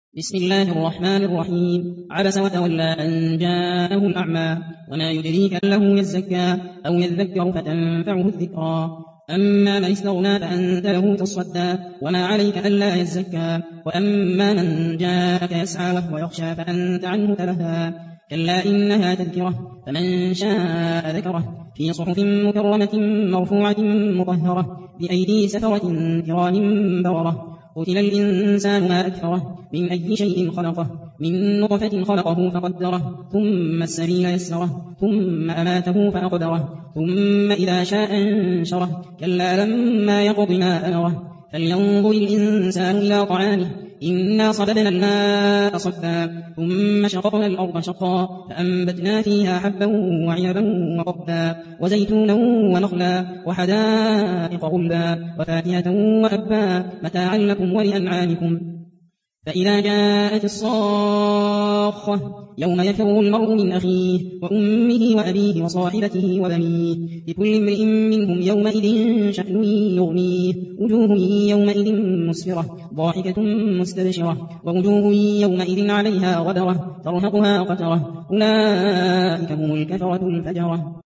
بسم الله الرحمن الرحيم. عبس وتولى أن جاءه الأعمى وما يدريك أنه يزكى أو يذكر فتنفعه الذكرى. أما من استغنى فأنت له تصدى وما عليك ألا يزكى. وأما من جاءك يسعى وهو يخشى فأنت عنه تلهى. كلا إنها تذكرة فمن شاء ذكره في صحف مكرمة مرفوعة مطهرة بأيدي سفرة كرام بررة. قتل الإنسان ما أكفره من أي شيء خلقه من نطفة خلقه فقدره ثم السبيل يسره ثم أماته فأقدره ثم إذا شاء أنشره كلا لما يقض ما أمره. فلينظر الإنسان إلى طعامه إنا صببنا الماء صبا ثم شققنا الأرض شقا فأنبتنا فيها حبا وعنبا وقبا وزيتونا ونخلا وحدائق غلبا وفاكهة وأبا متاعا لكم ولأنعامكم. فإذا جاءت الصاخة يوم يفر المرء من أخيه وأمه وأبيه وصاحبته وبنيه لكل امرئ منهم يومئذ شأن يغنيه. وجوه يومئذ مسفرة ضاحكة مستبشرة ووجوه يومئذ عليها غبرة ترهقها قترة أولئك هم الكفرة الفجرة.